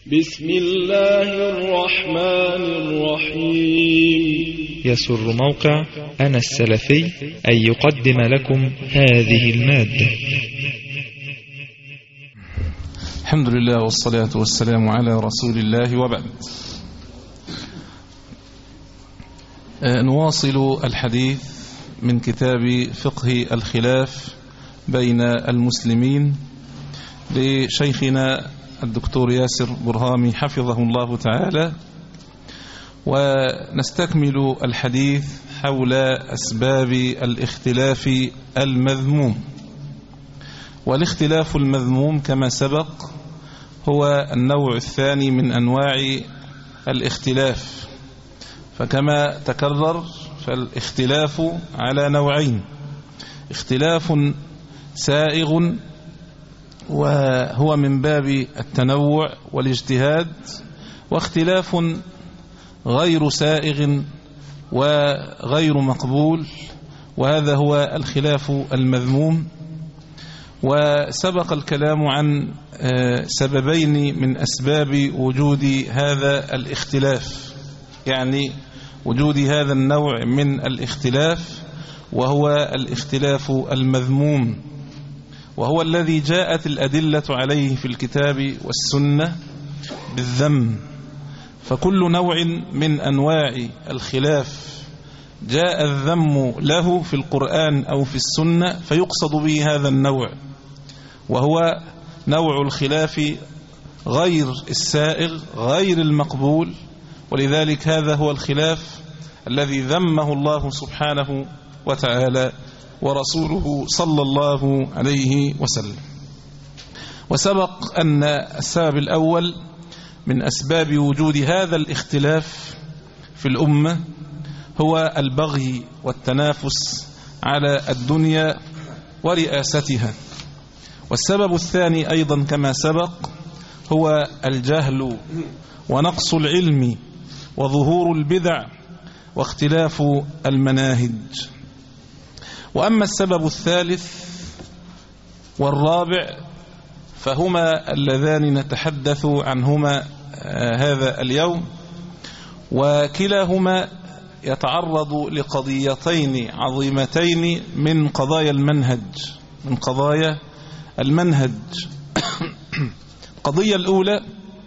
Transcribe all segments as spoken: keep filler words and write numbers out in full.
بسم الله الرحمن الرحيم. يسر موقع أنا السلفي أن يقدم لكم هذه المادة. الحمد لله والصلاة والسلام على رسول الله، وبعد. نواصل الحديث من كتاب فقه الخلاف بين المسلمين لشيخنا الدكتور ياسر برهامي حفظه الله تعالى، ونستكمل الحديث حول أسباب الاختلاف المذموم. والاختلاف المذموم كما سبق هو النوع الثاني من أنواع الاختلاف، فكما تكرر فالاختلاف على نوعين: اختلاف سائغ وهو من باب التنوع والاجتهاد، واختلاف غير سائغ وغير مقبول، وهذا هو الخلاف المذموم. وسبق الكلام عن سببين من أسباب وجود هذا الاختلاف، يعني وجود هذا النوع من الاختلاف، وهو الاختلاف المذموم، وهو الذي جاءت الأدلة عليه في الكتاب والسنة بالذم. فكل نوع من أنواع الخلاف جاء الذم له في القرآن أو في السنة فيقصد به هذا النوع، وهو نوع الخلاف غير السائغ غير المقبول. ولذلك هذا هو الخلاف الذي ذمه الله سبحانه وتعالى ورسوله صلى الله عليه وسلم. وسبق أن السبب الأول من أسباب وجود هذا الاختلاف في الأمة هو البغي والتنافس على الدنيا ورئاستها. والسبب الثاني أيضا كما سبق هو الجهل ونقص العلم وظهور البدع واختلاف المناهج. وأما السبب الثالث والرابع فهما اللذان نتحدث عنهما هذا اليوم، وكلاهما يتعرض لقضيتين عظيمتين من قضايا المنهج من قضايا المنهج القضية الأولى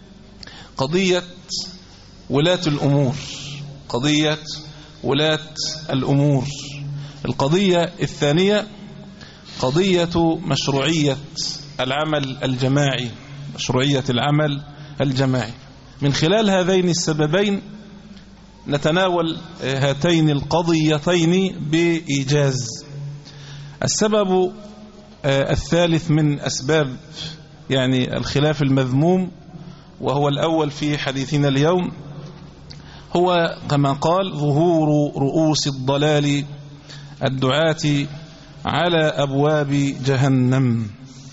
قضية ولاة الأمور قضية ولاة الأمور القضية الثانية قضية مشروعية العمل الجماعي مشروعية العمل الجماعي. من خلال هذين السببين نتناول هاتين القضيتين بإيجاز. السبب الثالث من أسباب يعني الخلاف المذموم، وهو الأول في حديثنا اليوم، هو كما قال ظهور رؤوس الضلال الدعاة على أبواب جهنم.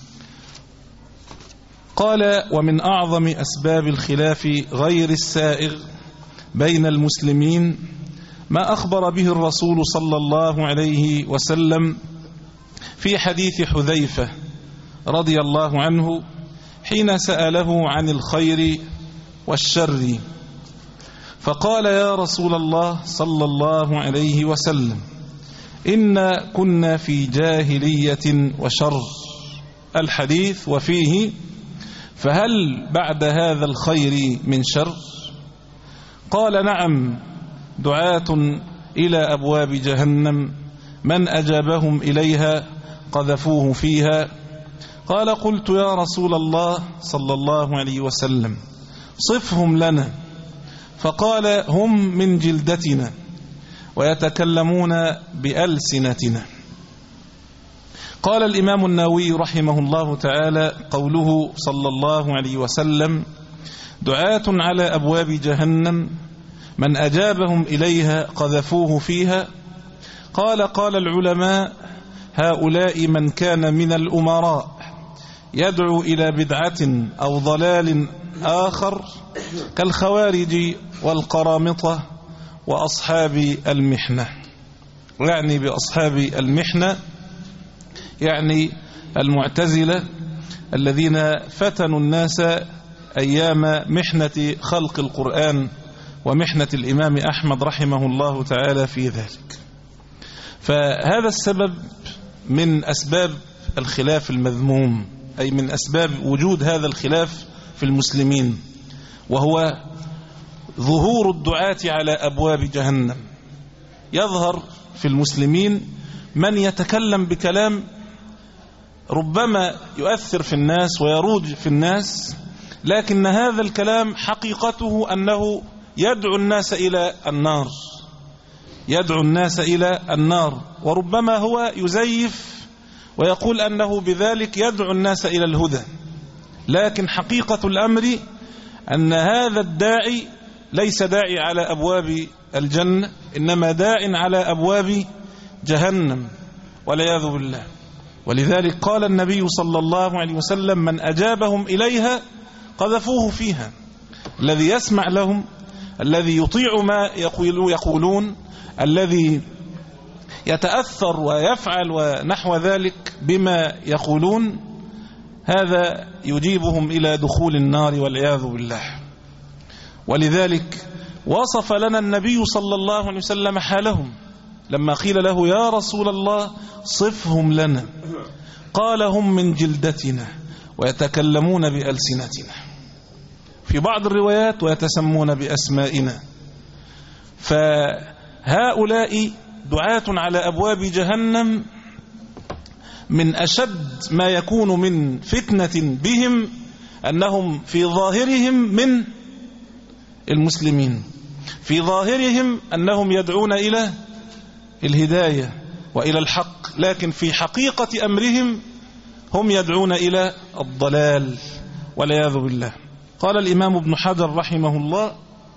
قال: ومن أعظم أسباب الخلاف غير السائغ بين المسلمين ما أخبر به الرسول صلى الله عليه وسلم في حديث حذيفة رضي الله عنه حين سأله عن الخير والشر، فقال: يا رسول الله صلى الله عليه وسلم، إنا كنا في جاهلية وشر. الحديث وفيه: فهل بعد هذا الخير من شر؟ قال: نعم، دعاة إلى أبواب جهنم من أجابهم إليها قذفوه فيها. قال: قلت يا رسول الله صلى الله عليه وسلم صفهم لنا. فقال: هم من جلدتنا ويتكلمون بألسنتنا. قال الإمام النووي رحمه الله تعالى: قوله صلى الله عليه وسلم دعاة على أبواب جهنم من أجابهم إليها قذفوه فيها. قال قال العلماء: هؤلاء من كان من الأمراء يدعو إلى بدعة أو ضلال آخر كالخوارج والقرامطة وأصحاب المحنة. يعني بأصحاب المحنة يعني المعتزلة الذين فتنوا الناس أيام محنة خلق القرآن ومحنة الإمام أحمد رحمه الله تعالى في ذلك. فهذا السبب من أسباب الخلاف المذموم، أي من أسباب وجود هذا الخلاف في المسلمين، وهو ظهور الدعاة على أبواب جهنم. يظهر في المسلمين من يتكلم بكلام ربما يؤثر في الناس ويروج في الناس، لكن هذا الكلام حقيقته أنه يدعو الناس إلى النار، يدعو الناس إلى النار، وربما هو يزيف ويقول أنه بذلك يدعو الناس إلى الهدى، لكن حقيقة الأمر أن هذا الداعي ليس داعي على أبواب الجنة، إنما داع على أبواب جهنم والعياذ بالله. ولذلك قال النبي صلى الله عليه وسلم: من أجابهم إليها قذفوه فيها. الذي يسمع لهم، الذي يطيع ما يقولون، الذي يتأثر ويفعل ونحو ذلك بما يقولون، هذا يجيبهم إلى دخول النار والعياذ بالله. ولذلك وصف لنا النبي صلى الله عليه وسلم حالهم لما قيل له: يا رسول الله صفهم لنا، قال: هم من جلدتنا ويتكلمون بألسنتنا، في بعض الروايات ويتسمون بأسمائنا. فهؤلاء دعاة على أبواب جهنم، من أشد ما يكون من فتنة بهم أنهم في ظاهرهم من المسلمين، في ظاهرهم أنهم يدعون إلى الهداية وإلى الحق، لكن في حقيقة أمرهم هم يدعون إلى الضلال والعياذ بالله. قال الإمام ابن حجر رحمه الله: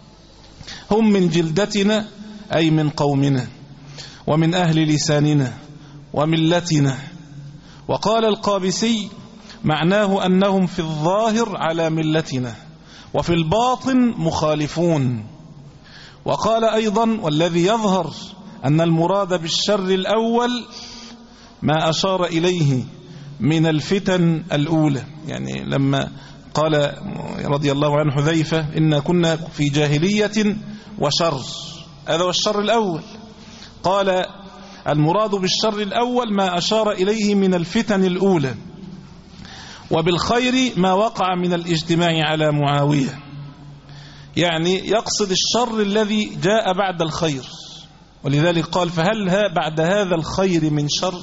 هم من جلدتنا، أي من قومنا ومن أهل لساننا وملتنا. وقال القابسي: معناه أنهم في الظاهر على ملتنا وفي الباطن مخالفون. وقال أيضا: والذي يظهر أن المراد بالشر الأول ما أشار إليه من الفتن الأولى، يعني لما قال رضي الله عنه حذيفة: إن كنا في جاهلية وشر، هذا هو الشر الأول. قال: المراد بالشر الأول ما أشار إليه من الفتن الأولى، وبالخير ما وقع من الاجتماع على معاوية، يعني يقصد الشر الذي جاء بعد الخير. ولذلك قال: فهل بعد هذا الخير من شر؟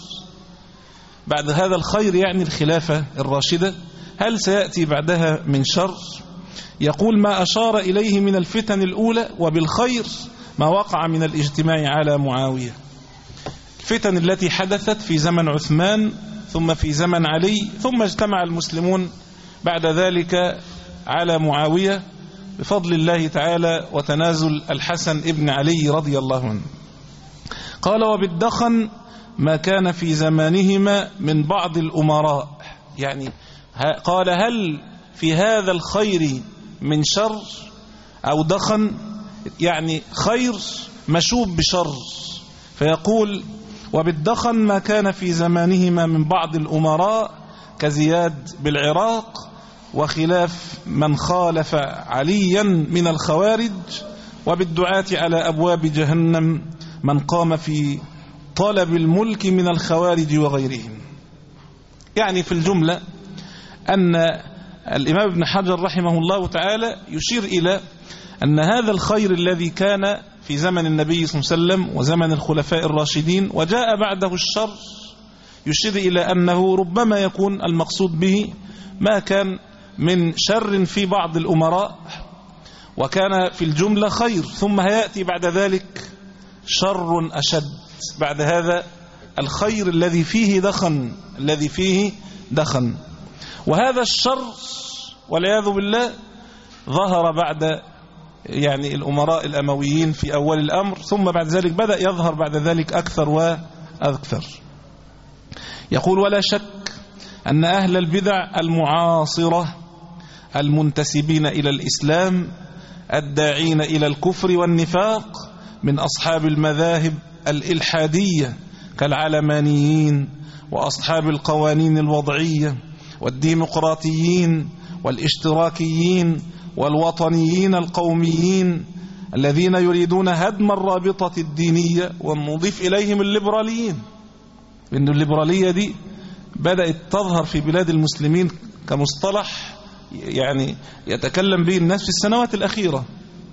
بعد هذا الخير يعني الخلافة الراشدة، هل سيأتي بعدها من شر؟ يقول: ما أشار إليه من الفتن الأولى، وبالخير ما وقع من الاجتماع على معاوية. الفتن التي حدثت في زمن عثمان ثم في زمن علي، ثم اجتمع المسلمون بعد ذلك على معاوية بفضل الله تعالى وتنازل الحسن ابن علي رضي الله عنه. قال: وبالدخن ما كان في زمانهما من بعض الأمراء، يعني قال: هل في هذا الخير من شر أو دخن، يعني خير مشوب بشر. فيقول: وبالدخن ما كان في زمانهما من بعض الأمراء كزياد بالعراق، وخلاف من خالف عليا من الخوارج، وبالدعاة على أبواب جهنم من قام في طلب الملك من الخوارج وغيرهم. يعني في الجملة أن الإمام ابن حجر رحمه الله تعالى يشير إلى أن هذا الخير الذي كان في زمن النبي صلى الله عليه وسلم وزمن الخلفاء الراشدين وجاء بعده الشر، يشير إلى أنه ربما يكون المقصود به ما كان من شر في بعض الأمراء، وكان في الجملة خير، ثم هيأتي بعد ذلك شر أشد بعد هذا الخير الذي فيه دخن، الذي فيه دخن. وهذا الشر والعياذ بالله ظهر بعد يعني الأمراء الأمويين في أول الأمر، ثم بعد ذلك بدأ يظهر بعد ذلك أكثر وأكثر. يقول: ولا شك أن أهل البدع المعاصرة المنتسبين إلى الإسلام الداعين إلى الكفر والنفاق من أصحاب المذاهب الإلحادية كالعلمانيين وأصحاب القوانين الوضعية والديمقراطيين والاشتراكيين والوطنيين القوميين الذين يريدون هدم الرابطة الدينية، ونضيف إليهم الليبراليين، لأن الليبرالية دي بدأت تظهر في بلاد المسلمين كمصطلح يعني يتكلم به الناس في السنوات الأخيرة.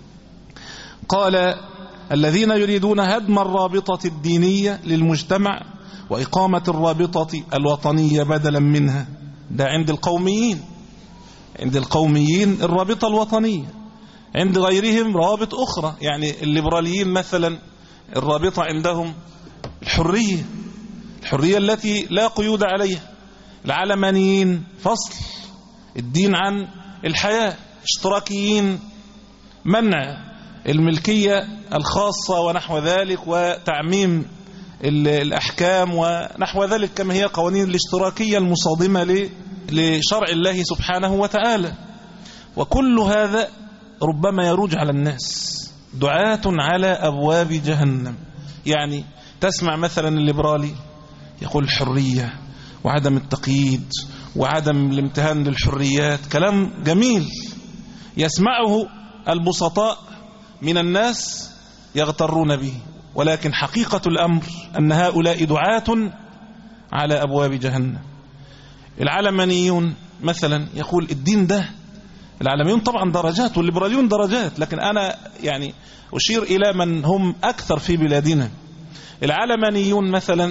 قال الذين يريدون هدم الرابطة الدينية للمجتمع وإقامة الرابطة الوطنية بدلا منها. ده عند القوميين، عند القوميين الرابطة الوطنية، عند غيرهم روابط أخرى. يعني الليبراليين مثلا الرابطة عندهم الحرية، الحرية التي لا قيود عليها. العلمانيين فصل الدين عن الحياة. اشتراكيين منع الملكية الخاصة ونحو ذلك وتعميم الأحكام ونحو ذلك، كما هي قوانين الاشتراكية المصادمة لشرع الله سبحانه وتعالى. وكل هذا ربما يروج على الناس، دعاة على أبواب جهنم. يعني تسمع مثلا الليبرالي يقول الحرية وعدم التقييد وعدم الامتهان للحريات، كلام جميل يسمعه البسطاء من الناس يغترون به، ولكن حقيقة الأمر أن هؤلاء دعاة على أبواب جهنم. العلمانيون مثلا يقول الدين ده، العلمانيون طبعا درجات والليبراليون درجات، لكن أنا يعني أشير إلى من هم أكثر في بلادنا. العلمانيون مثلا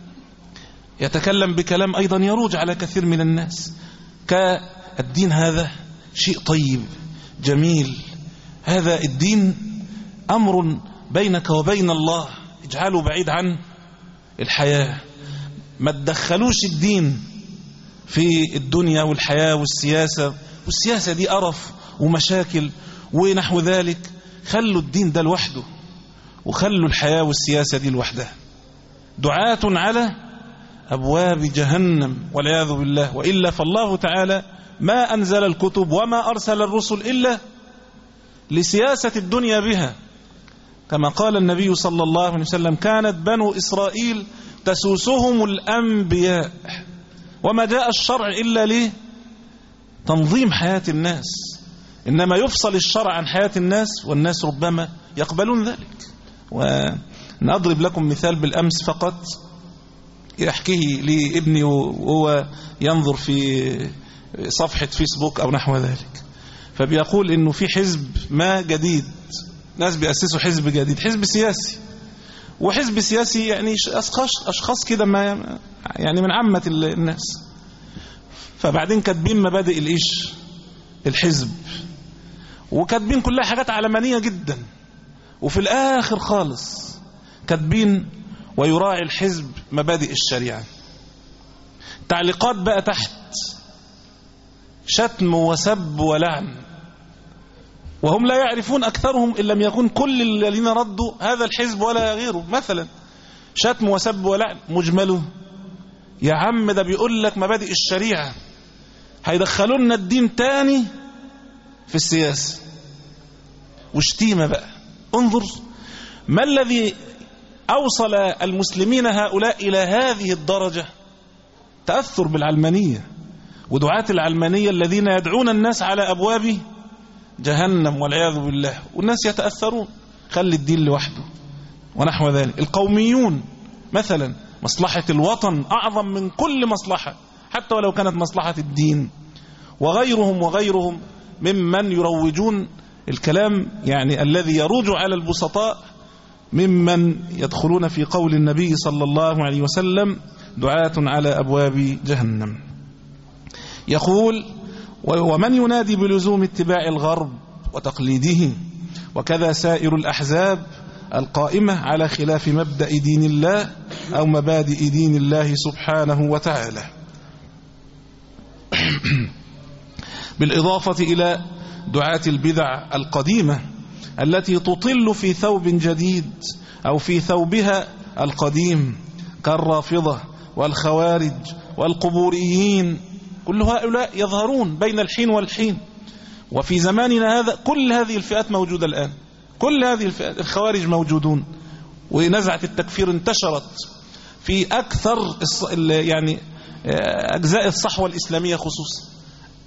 يتكلم بكلام أيضا يروج على كثير من الناس، كالدين هذا شيء طيب جميل، هذا الدين أمر بينك وبين الله، اجعله بعيد عن الحياة، ما تدخلوش الدين في الدنيا والحياة والسياسة، والسياسة دي قرف ومشاكل ونحو ذلك، خلوا الدين ده لوحده وخلوا الحياة والسياسة دي لوحدها. دعاة على أبواب جهنم والعياذ بالله. وإلا فالله تعالى ما أنزل الكتب وما أرسل الرسل إلا لسياسة الدنيا بها، كما قال النبي صلى الله عليه وسلم كانت بنو إسرائيل تسوسهم الأنبياء، وما جاء الشرع إلا لتنظيم حياة الناس، إنما يفصل الشرع عن حياة الناس والناس ربما يقبلون ذلك. ونضرب لكم مثال بالأمس فقط يحكيه لابني وهو ينظر في صفحة فيسبوك أو نحو ذلك، فبيقول إنه في حزب ما جديد، ناس بيأسسوا حزب جديد، حزب سياسي، وحزب سياسي يعني أشخاص أشخاص كده ما يعني من عامة الناس، فبعدين كاتبين مبادئ الإيش الحزب، وكاتبين كلها حاجات علمانية جدا، وفي الآخر خالص كاتبين ويراعي الحزب مبادئ الشريعة. تعليقات بقى تحت شتم وسب ولعن، وهم لا يعرفون أكثرهم إن لم يكن كل الذين ردوا هذا الحزب ولا غيره. مثلا شتم وسب ولعن مجمله، يا عم ده بيقول لك مبادئ الشريعة، هيدخلونا الدين تاني في السياسة وشتيمة بقى. انظر ما الذي أوصل المسلمين هؤلاء إلى هذه الدرجة، تأثر بالعلمانية ودعاة العلمانية الذين يدعون الناس على أبواب جهنم والعياذ بالله، والناس يتأثرون، خلي الدين لوحده ونحو ذلك. القوميون مثلا مصلحة الوطن أعظم من كل مصلحة حتى ولو كانت مصلحة الدين، وغيرهم وغيرهم ممن يروجون الكلام يعني الذي يروج على البسطاء، ممن يدخلون في قول النبي صلى الله عليه وسلم دعاة على أبواب جهنم. يقول ومن ينادي بلزوم اتباع الغرب وتقليده، وكذا سائر الأحزاب القائمة على خلاف مبدأ دين الله أو مبادئ دين الله سبحانه وتعالى، بالإضافة إلى دعاة البدع القديمة التي تطل في ثوب جديد أو في ثوبها القديم، كالرافضة والخوارج والقبوريين، كل هؤلاء يظهرون بين الحين والحين. وفي زماننا هذا كل هذه الفئات موجودة الآن، كل هذه الفئات، الخوارج موجودون، ونزعة التكفير انتشرت في أكثر يعني أجزاء الصحوة الإسلامية خصوصا.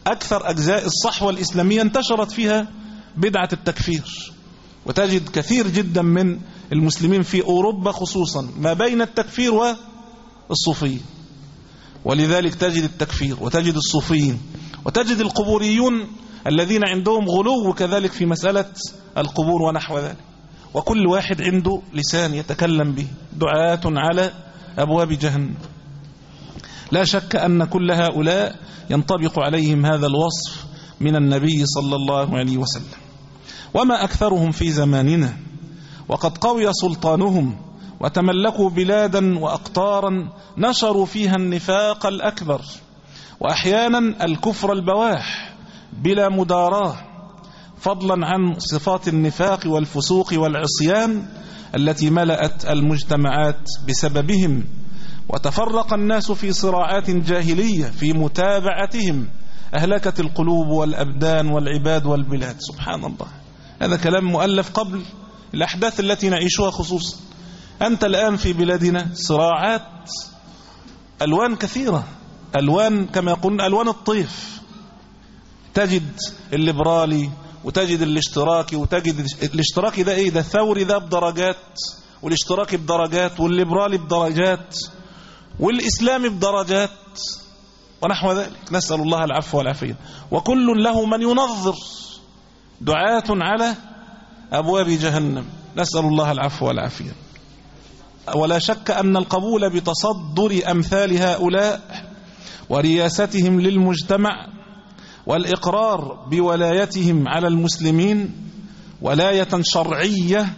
أكثر أجزاء الصحوة الإسلامية انتشرت فيها بدعة التكفير، وتجد كثير جدا من المسلمين في أوروبا خصوصا ما بين التكفير والصوفية، ولذلك تجد التكفير وتجد الصوفيين وتجد القبوريون الذين عندهم غلو كذلك في مسألة القبور ونحو ذلك، وكل واحد عنده لسان يتكلم به، دعاة على أبواب جهنم. لا شك أن كل هؤلاء ينطبق عليهم هذا الوصف من النبي صلى الله عليه وسلم. وما أكثرهم في زماننا، وقد قوي سلطانهم وتملكوا بلادا وأقطارا نشروا فيها النفاق الأكبر، وأحيانا الكفر البواح بلا مداراة، فضلا عن صفات النفاق والفسوق والعصيان التي ملأت المجتمعات بسببهم. وتفرق الناس في صراعات جاهلية في متابعتهم، أهلكت القلوب والأبدان والعباد والبلاد. سبحان الله، هذا كلام مؤلف قبل الأحداث التي نعيشها خصوصا. أنت الآن في بلادنا صراعات ألوان كثيرة، ألوان كما يقولون ألوان الطيف، تجد الليبرالي وتجد الاشتراكي، وتجد الاشتراكي ده ايه ده الثوري ده بدرجات، والاشتراكي بدرجات، والليبرالي بدرجات، والإسلامي بدرجات ونحو ذلك، نسأل الله العفو والعافية. وكل له من ينظر، دعاة على أبواب جهنم، نسأل الله العفو والعافية. ولا شك أن القبول بتصدر أمثال هؤلاء ورياستهم للمجتمع والإقرار بولايتهم على المسلمين ولاية شرعية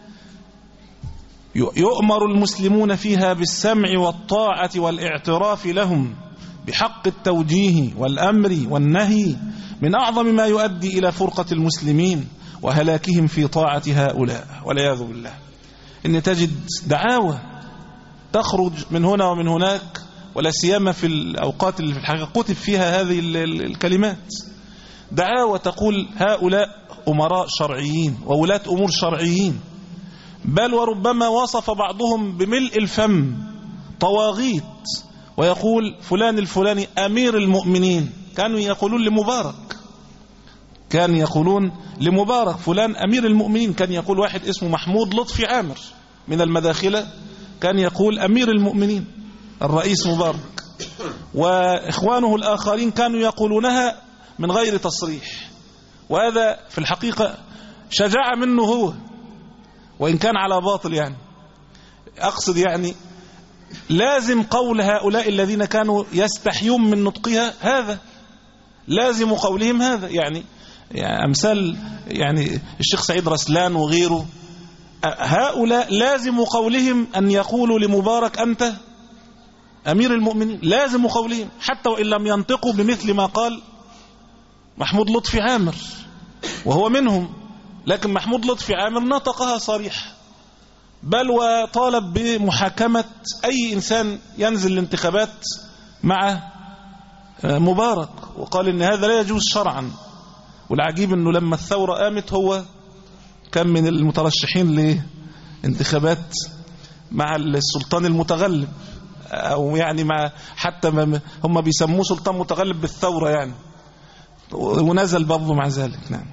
يؤمر المسلمون فيها بالسمع والطاعة والاعتراف لهم بحق التوجيه والأمر والنهي، من أعظم ما يؤدي إلى فرقة المسلمين وهلاكهم في طاعة هؤلاء والعياذ بالله. إن تجد دعاوى تخرج من هنا ومن هناك، ولا سيما في الأوقات اللي في الحقيقة كتب فيها هذه الكلمات، دعاوى تقول هؤلاء أمراء شرعيين وولاة أمور شرعيين، بل وربما وصف بعضهم بملء الفم طواغيت، ويقول فلان الفلاني أمير المؤمنين. كانوا يقولون لمبارك، كان يقولون لمبارك فلان أمير المؤمنين. كان يقول واحد اسمه محمود لطفي عامر من المداخلة، كان يقول أمير المؤمنين الرئيس مبارك، وإخوانه الآخرين كانوا يقولونها من غير تصريح. وهذا في الحقيقة شجاعة منه هو، وإن كان على باطل. يعني أقصد يعني لازم قول هؤلاء الذين كانوا يستحيون من نطقها هذا، لازم قولهم هذا. يعني, يعني أمثال يعني الشيخ سعيد رسلان وغيره، هؤلاء لازم قولهم أن يقولوا لمبارك أنت أمير المؤمنين، لازم قولهم حتى وإن لم ينطقوا بمثل ما قال محمود لطفي عامر وهو منهم، لكن محمود لطفي عامر نطقها صريح، بل وطالب بمحاكمة أي إنسان ينزل الانتخابات مع مبارك، وقال إن هذا لا يجوز شرعا. والعجيب أنه لما الثورة قامت هو كان من المترشحين لانتخابات مع السلطان المتغلب، أو يعني مع حتى هم بيسموه سلطان متغلب بالثورة يعني، ونزل برضه مع ذلك. نعم.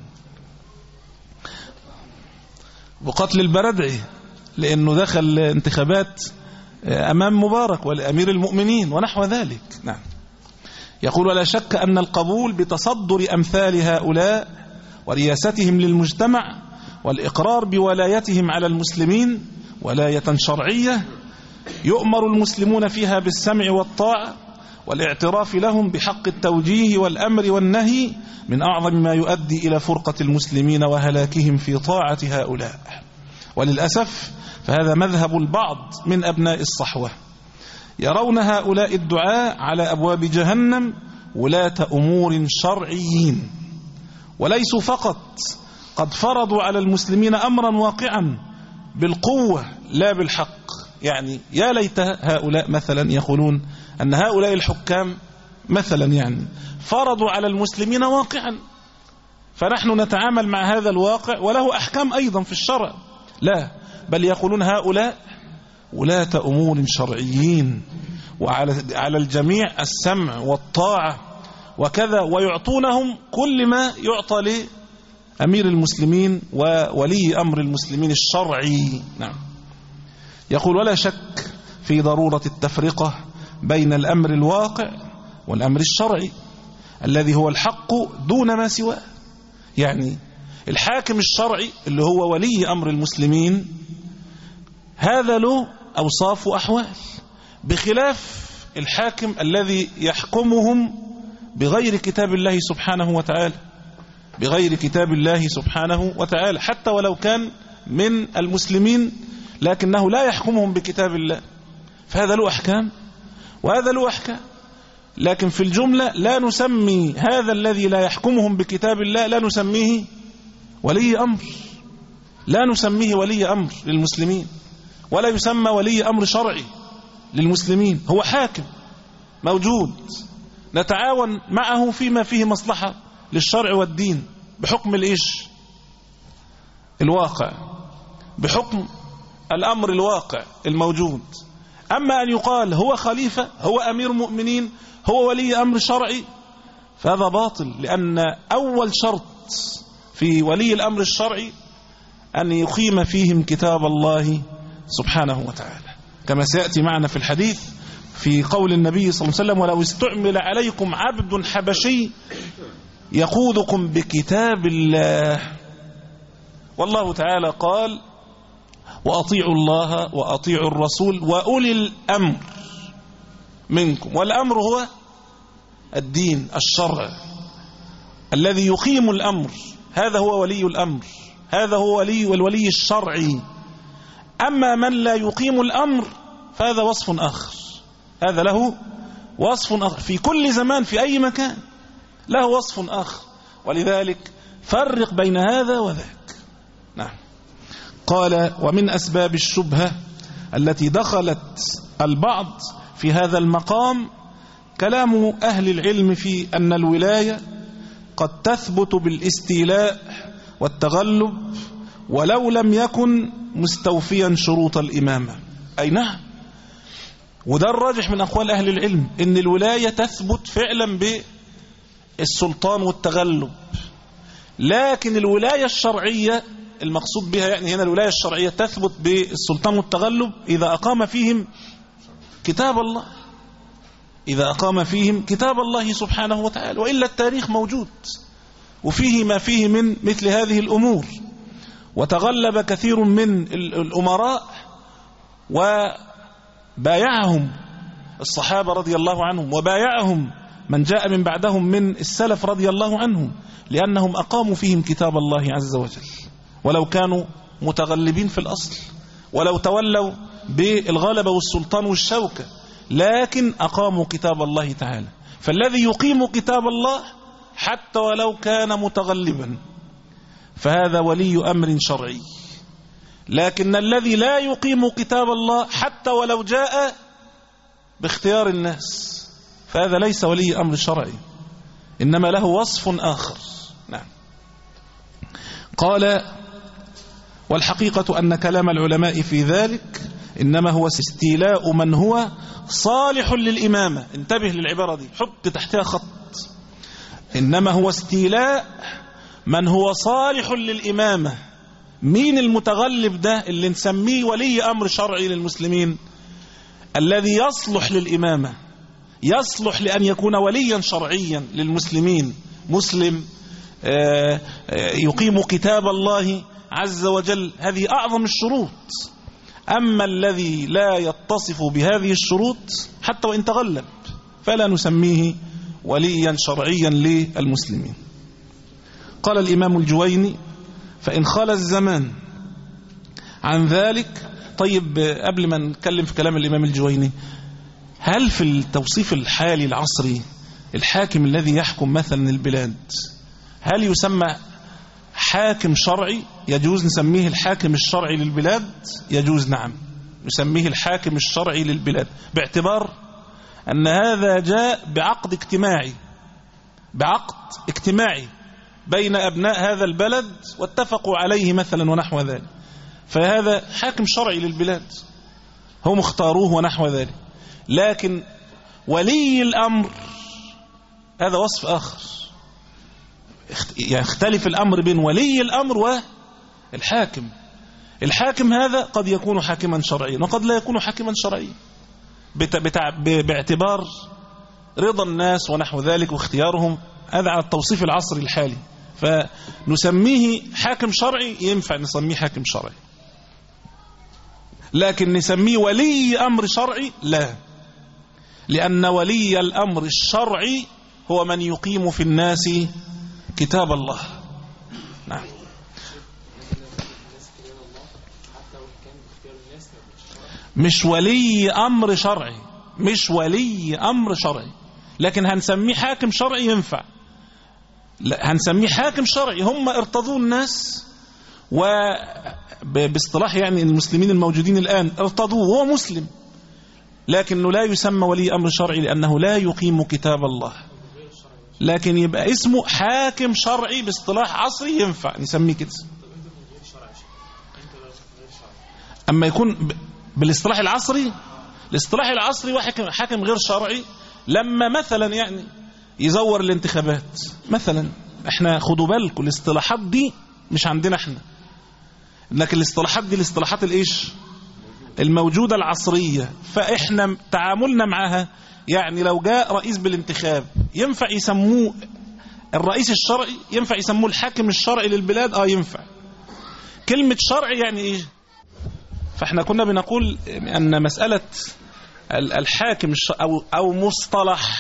وقتل البردعي لأنه دخل انتخابات أمام مبارك والأمير المؤمنين ونحو ذلك. نعم. يقول ولا شك أن القبول بتصدر أمثال هؤلاء ورياستهم للمجتمع والإقرار بولايتهم على المسلمين ولاية شرعية يؤمر المسلمون فيها بالسمع والطاعة والاعتراف لهم بحق التوجيه والأمر والنهي، من أعظم ما يؤدي إلى فرقة المسلمين وهلاكهم في طاعة هؤلاء. وللأسف فهذا مذهب البعض من أبناء الصحوة، يرون هؤلاء الدعاء على أبواب جهنم ولاة أمور شرعيين، وليسوا فقط قد فرضوا على المسلمين أمرا واقعا بالقوة لا بالحق. يعني يا ليت هؤلاء مثلا يقولون أن هؤلاء الحكام مثلا يعني فرضوا على المسلمين واقعا، فنحن نتعامل مع هذا الواقع وله أحكام أيضا في الشرع. لا، بل يقولون هؤلاء ولاة أمور شرعيين، وعلى على الجميع السمع والطاعة وكذا، ويعطونهم كل ما يعطى لأمير المسلمين وولي أمر المسلمين الشرعي. نعم. يقول: ولا شك في ضرورة التفرقة بين الأمر الواقع والأمر الشرعي الذي هو الحق دون ما سواه. يعني الحاكم الشرعي اللي هو ولي أمر المسلمين هذا له أوصاف وأحوال، بخلاف الحاكم الذي يحكمهم بغير كتاب الله سبحانه وتعالى، بغير كتاب الله سبحانه وتعالى، حتى ولو كان من المسلمين لكنه لا يحكمهم بكتاب الله، فهذا له أحكام وهذا له أحكام. لكن في الجملة لا نسمي هذا الذي لا يحكمهم بكتاب الله، لا نسميه ولي أمر، لا نسميه ولي أمر للمسلمين، ولا يسمى ولي أمر شرعي للمسلمين. هو حاكم موجود نتعاون معه فيما فيه مصلحة للشرع والدين بحكم الإيش الواقع، بحكم الأمر الواقع الموجود. أما أن يقال هو خليفة، هو أمير مؤمنين، هو ولي أمر شرعي، فهذا باطل، لأن أول شرط في ولي الأمر الشرعي أن يقيم فيهم كتاب الله سبحانه وتعالى، كما سيأتي معنا في الحديث في قول النبي صلى الله عليه وسلم: ولو استعمل عليكم عبد حبشي يقودكم بكتاب الله. والله تعالى قال: وأطيعوا الله وأطيعوا الرسول وأولي الأمر منكم. والأمر هو الدين الشرع الذي يقيم الأمر، هذا هو ولي الأمر، هذا هو ولي والولي الشرعي. أما من لا يقيم الأمر فهذا وصف آخر، هذا له وصف آخر في كل زمان في أي مكان، له وصف آخر. ولذلك فرق بين هذا وذاك. نعم. قال: ومن أسباب الشبهة التي دخلت البعض في هذا المقام كلام أهل العلم في أن الولاية قد تثبت بالاستيلاء والتغلب ولو لم يكن مستوفيا شروط الإمامة. أي نعم، وده الراجح من أقوال أهل العلم، إن الولاية تثبت فعلا بالسلطان والتغلب، لكن الولاية الشرعية المقصود بها، يعني هنا الولاية الشرعية تثبت بالسلطان والتغلب إذا أقام فيهم كتاب الله، إذا أقام فيهم كتاب الله سبحانه وتعالى، وإلا التاريخ موجود وفيه ما فيه من مثل هذه الأمور. وتغلب كثير من الأمراء وبايعهم الصحابة رضي الله عنهم، وبايعهم من جاء من بعدهم من السلف رضي الله عنهم، لأنهم أقاموا فيهم كتاب الله عز وجل، ولو كانوا متغلبين في الأصل، ولو تولوا بالغلبة والسلطان والشوكة، لكن أقاموا كتاب الله تعالى. فالذي يقيم كتاب الله حتى ولو كان متغلبا فهذا ولي أمر شرعي، لكن الذي لا يقيم كتاب الله حتى ولو جاء باختيار الناس فهذا ليس ولي أمر شرعي، إنما له وصف آخر. نعم. قال: والحقيقة أن كلام العلماء في ذلك إنما هو استيلاء من هو صالح للإمامة. انتبه للعبارة دي، حط تحتها خط. إنما هو استيلاء من هو صالح للإمامة. مين المتغلب ده اللي نسميه ولي أمر شرعي للمسلمين؟ الذي يصلح للإمامة، يصلح لأن يكون وليا شرعيا للمسلمين، مسلم يقيم كتاب الله عز وجل، هذه أعظم الشروط. أما الذي لا يتصف بهذه الشروط حتى وإن تغلب فلا نسميه وليا شرعيا للمسلمين. قال الإمام الجويني: فإن خلى الزمان عن ذلك. طيب قبل ما نتكلم في كلام الإمام الجويني، هل في التوصيف الحالي العصري الحاكم الذي يحكم مثلا البلاد هل يسمى حاكم شرعي؟ يجوز نسميه الحاكم الشرعي للبلاد؟ يجوز، نعم، نسميه الحاكم الشرعي للبلاد، باعتبار أن هذا جاء بعقد اجتماعي، بعقد اجتماعي بين أبناء هذا البلد واتفقوا عليه مثلا ونحو ذلك، فهذا حاكم شرعي للبلاد، هم اختاروه ونحو ذلك. لكن ولي الأمر هذا وصف آخر، يختلف الأمر بين ولي الأمر والحاكم. الحاكم هذا قد يكون حاكما شرعيا وقد لا يكون حاكما شرعيا باعتبار رضا الناس ونحو ذلك واختيارهم، هذا على التوصيف العصري الحالي. فنسميه حاكم شرعي، ينفع نسميه حاكم شرعي، لكن نسميه ولي أمر شرعي لا، لأن ولي الأمر الشرعي هو من يقيم في الناس كتاب الله. نعم. مش ولي أمر شرعي، مش ولي أمر شرعي، لكن هنسميه حاكم شرعي ينفع. لا، هنسميه حاكم شرعي، هم ارتضوا الناس، وباصطلاح يعني المسلمين الموجودين الآن ارتضوه، هو مسلم، لكنه لا يسمى ولي أمر شرعي لأنه لا يقيم كتاب الله، لكن يبقى اسمه حاكم شرعي باصطلاح عصري ينفع نسميه كده. أما يكون بالاصطلاح العصري، الاصطلاح العصري وحكم حاكم غير شرعي لما مثلا يعني يزور الانتخابات مثلا. احنا خدوا بالكم الاصطلاحات دي مش عندنا احنا، لكن الاصطلاحات دي الاصطلاحات الايش الموجودة العصرية، فاحنا تعاملنا معها. يعني لو جاء رئيس بالانتخاب ينفع يسموه الرئيس الشرعي، ينفع يسموه الحاكم الشرعي للبلاد، اه ينفع. كلمة شرعي يعني ايه؟ فاحنا كنا بنقول ان مسألة الحاكم او او مصطلح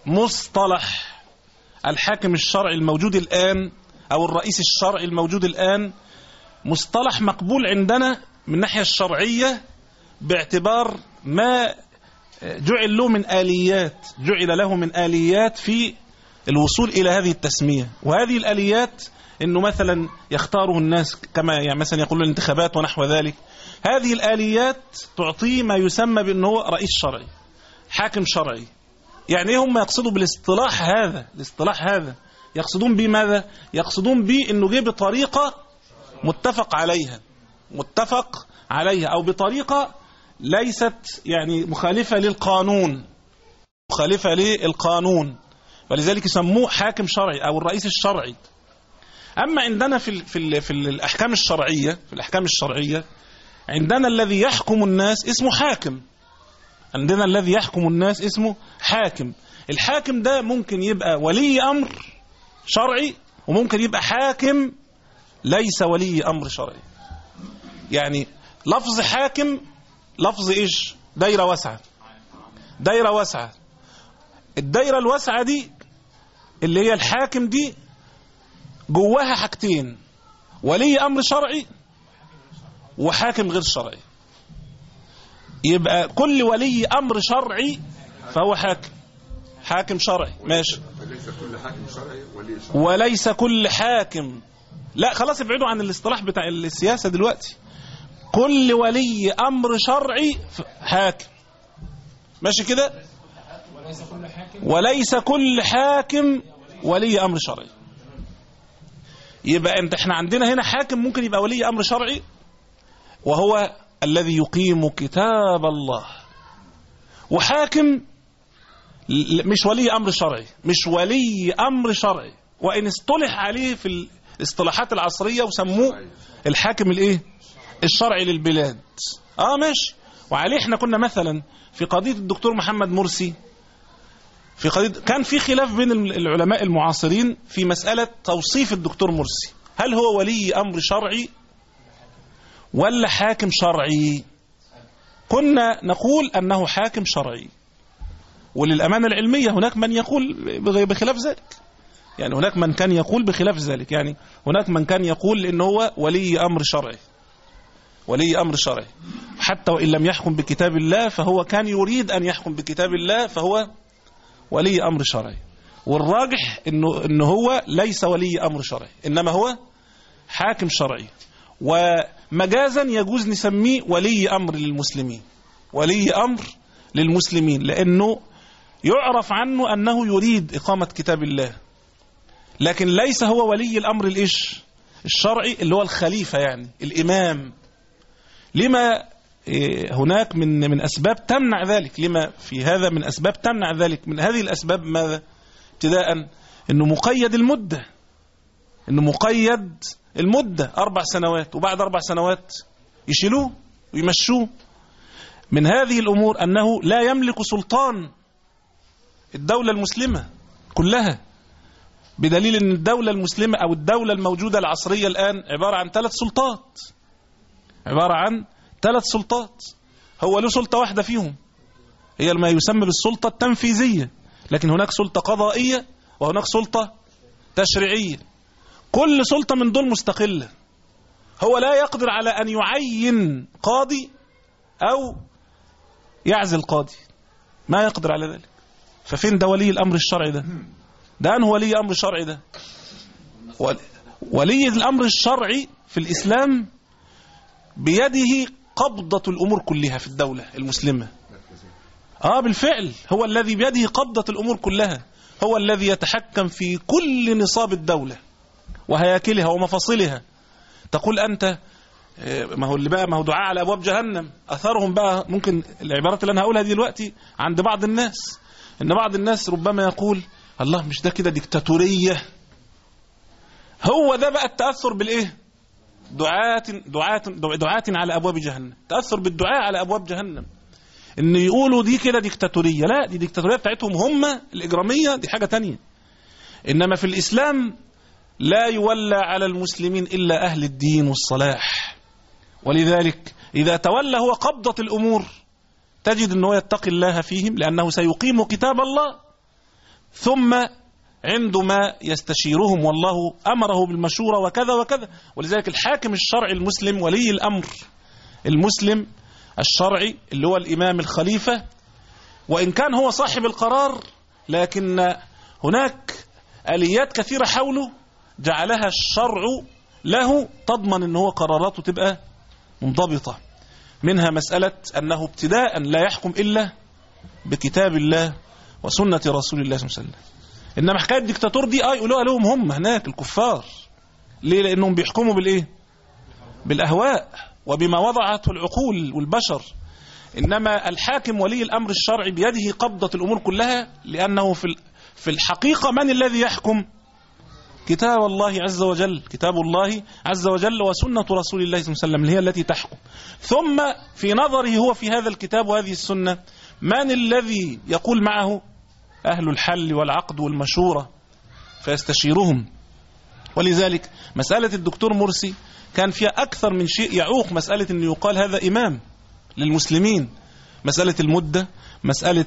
مصطلح الحاكم الشرعي الموجود الآن او الرئيس الشرعي الموجود الآن مصطلح مقبول عندنا من الناحية الشرعية باعتبار ما جعل له من آليات، جعل له من آليات في الوصول إلى هذه التسمية. وهذه الآليات إنه مثلا يختاره الناس كما يعني مثلا يقولون الانتخابات ونحو ذلك. هذه الآليات تعطيه ما يسمى بأنه هو رئيس شرعي، حاكم شرعي. يعني ايه هم يقصدوا بالاصطلاح هذا؟ الاصطلاح هذا يقصدون به ماذا؟ يقصدون به انه جه بطريقة متفق عليها، متفق عليها او بطريقة ليست يعني مخالفة للقانون، مخالفة للقانون، ولذلك يسموه حاكم شرعي او الرئيس الشرعي. اما عندنا في ال في ال في الاحكام الشرعية، في الاحكام الشرعية عندنا الذي يحكم الناس اسمه حاكم، عندنا الذي يحكم الناس اسمه حاكم. الحاكم ده ممكن يبقى ولي أمر شرعي وممكن يبقى حاكم ليس ولي أمر شرعي. يعني لفظ حاكم لفظ إيش؟ دايرة واسعة، دايرة واسعة. الدايرة الواسعة دي اللي هي الحاكم دي جواها حاجتين، ولي أمر شرعي وحاكم غير شرعي. يبقى كل ولي أمر شرعي فهو حاكم، حاكم شرعي ماشي. وليس كل حاكم شرعي ولي شرعي، وليس كل حاكم، لا خلاص ابعدوا عن الاصطلاح بتاع السياسة دلوقتي. كل ولي أمر شرعي حاكم ماشي كده. وليس كل حاكم ولي أمر شرعي. يبقى انت احنا عندنا هنا حاكم ممكن يبقى ولي أمر شرعي وهو الذي يقيم كتاب الله، وحاكم مش ولي أمر شرعي، مش ولي أمر شرعي، وإن اصطلح عليه في الاصطلاحات العصرية وسموه الحاكم الايه الشرعي للبلاد. اه ماشي. وعليه احنا كنا مثلا في قضية الدكتور محمد مرسي، في قضية كان في خلاف بين العلماء المعاصرين في مسألة توصيف الدكتور مرسي، هل هو ولي أمر شرعي ولا حاكم شرعي؟ كنا نقول أنه حاكم شرعي، وللأمانة العلمية هناك من يقول بخلاف ذلك. يعني هناك من كان يقول بخلاف ذلك، يعني هناك من كان يقول إنه هو ولي أمر شرعي، ولي أمر شرعي حتى وإن لم يحكم بكتاب الله فهو كان يريد أن يحكم بكتاب الله فهو ولي أمر شرعي. والراجح إنه, إنه هو ليس ولي أمر شرعي إنما هو حاكم شرعي. ومجازا يجوز نسميه ولي أمر للمسلمين، ولي أمر للمسلمين، لأنه يعرف عنه أنه يريد إقامة كتاب الله، لكن ليس هو ولي الأمر الإيش الشرعي اللي هو الخليفة يعني الإمام. لما هناك من من أسباب تمنع ذلك، لما في هذا من أسباب تمنع ذلك. من هذه الأسباب ماذا؟ ابتداء انه مقيد المدة، انه مقيد المدة اربع سنوات، وبعد اربع سنوات يشيلوه ويمشوه. من هذه الامور انه لا يملك سلطان الدولة المسلمة كلها، بدليل ان الدولة المسلمة او الدولة الموجودة العصرية الان عبارة عن ثلاث سلطات، عبارة عن ثلاث سلطات. هو له سلطة واحدة فيهم، هي ما يسمى بالسلطة التنفيذية، لكن هناك سلطة قضائية وهناك سلطة تشريعية. كل سلطة من دول مستقلة، هو لا يقدر على أن يعين قاضي أو يعزل قاضي، ما يقدر على ذلك. ففين ده ولي الأمر الشرعي ده؟ ده أنه ولي أمر شرعي ده؟ ولي الأمر الشرعي في الإسلام بيده قبضة الأمور كلها في الدولة المسلمة. آه بالفعل هو الذي بيده قبضة الأمور كلها، هو الذي يتحكم في كل نصاب الدولة وهياكلها ومفاصلها. تقول أنت ما هو اللي بقى ما هو دعاء على أبواب جهنم، أثرهم بقى ممكن العبارات اللي أنا هقولها دي دلوقتي عند بعض الناس، إن بعض الناس ربما يقول الله مش ده كده ديكتاتورية. هو ده بقى التأثر بالإيه؟ دعاة دعاة دعاة على أبواب جهنم، تأثر بالدعاء على أبواب جهنم، إن يقولوا دي كده ديكتاتورية. لا، دي ديكتاتورية بتاعتهم هم الإجرامية، دي حاجة تانية. إنما في الإسلام لا يولى على المسلمين إلا أهل الدين والصلاح، ولذلك إذا تولى هو قبضة الأمور تجد أنه يتقي الله فيهم، لأنه سيقيم كتاب الله، ثم عندما يستشيرهم والله أمره بالمشورة وكذا وكذا. ولذلك الحاكم الشرعي المسلم ولي الأمر المسلم الشرعي اللي هو الإمام الخليفة، وإن كان هو صاحب القرار لكن هناك آليات كثيرة حوله جعلها الشرع له تضمن أنه قراراته تبقى منضبطة. منها مسألة أنه ابتداء لا يحكم إلا بكتاب الله وسنة رسول الله صلى الله عليه وسلم. إنما حكاية الدكتاتور دي آه يقولوها لهم هم هناك الكفار. ليه؟ لأنهم بيحكموا بالإيه؟ بالأهواء وبما وضعته العقول والبشر. إنما الحاكم ولي الأمر الشرعي بيده قبضة الأمور كلها، لأنه في في الحقيقة من الذي يحكم؟ كتاب الله عز وجل، كتاب الله عز وجل وسنة رسول الله صلى الله عليه وسلم اللي هي التي تحكم. ثم في نظره هو في هذا الكتاب وهذه السنة من الذي يقول معه؟ أهل الحل والعقد والمشورة، فيستشيرهم. ولذلك مسألة الدكتور مرسي كان فيها أكثر من شيء يعوق مسألة أن يقال هذا إمام للمسلمين. مسألة المدة، مسألة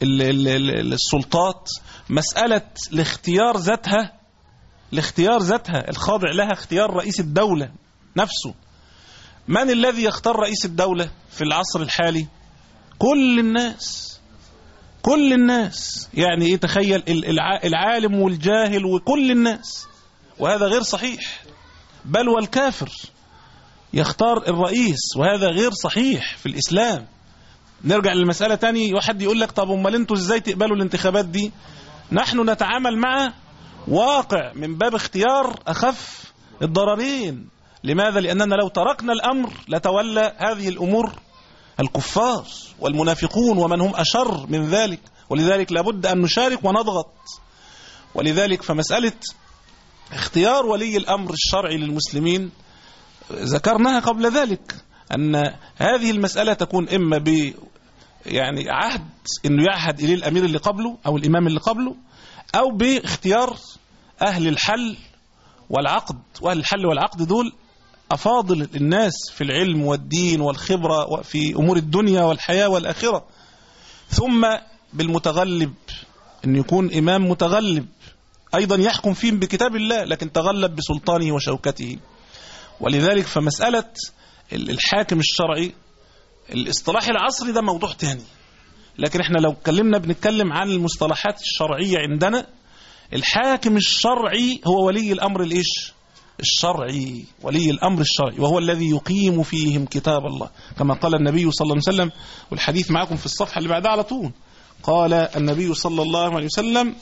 السلطات، مسألة الاختيار ذاتها، الاختيار ذاتها الخاضع لها اختيار رئيس الدولة نفسه. من الذي يختار رئيس الدولة في العصر الحالي؟ كل الناس، كل الناس. يعني ايه؟ تخيل العالم والجاهل وكل الناس، وهذا غير صحيح. بل والكافر يختار الرئيس، وهذا غير صحيح في الإسلام. نرجع للمسألة تاني، واحد يقول لك طب امال انتوا ازاي تقبلوا الانتخابات دي؟ نحن نتعامل مع واقع من باب اختيار أخف الضررين. لماذا؟ لأننا لو تركنا الأمر لتولى هذه الأمور الكفار والمنافقون ومن هم أشر من ذلك، ولذلك لابد أن نشارك ونضغط. ولذلك فمسألة اختيار ولي الأمر الشرعي للمسلمين ذكرناها قبل ذلك، أن هذه المسألة تكون إما ب يعني عهد إنه يعهد إليه الأمير اللي قبله أو الإمام اللي قبله، أو باختيار أهل الحل والعقد. وأهل الحل والعقد دول أفاضل الناس في العلم والدين والخبرة في أمور الدنيا والحياة والآخرة. ثم بالمتغلب، أن يكون إمام متغلب أيضا يحكم فيهم بكتاب الله، لكن تغلب بسلطانه وشوكته. ولذلك فمسألة الحاكم الشرعي الاصطلاح العصري ده موضوع تاني، لكن احنا لو اتكلمنا بنتكلم عن المصطلحات الشرعية عندنا. الحاكم الشرعي هو ولي الأمر الإيش؟ الشرعي، ولي الأمر الشرعي، وهو الذي يقيم فيهم كتاب الله، كما قال النبي صلى الله عليه وسلم. والحديث معكم في الصفحة اللي بعدها على طول. قال النبي صلى الله عليه وسلم: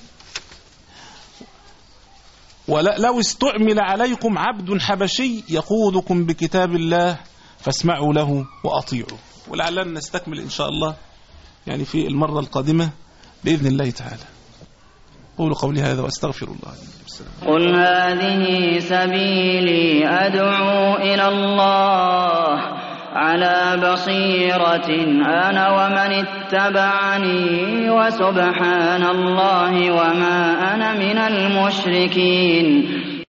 ولو استعمل عليكم عبد حبشي يقودكم بكتاب الله فاسمعوا له وأطيعوا. ولعلنا نستكمل إن شاء الله يعني في المرة القادمة بإذن الله تعالى. قولوا قولي هذا وأستغفر الله. قل هذه سبيلي أدعو إلى الله على بصيرة أنا ومن اتبعني وسبحان الله وما أنا من المشركين.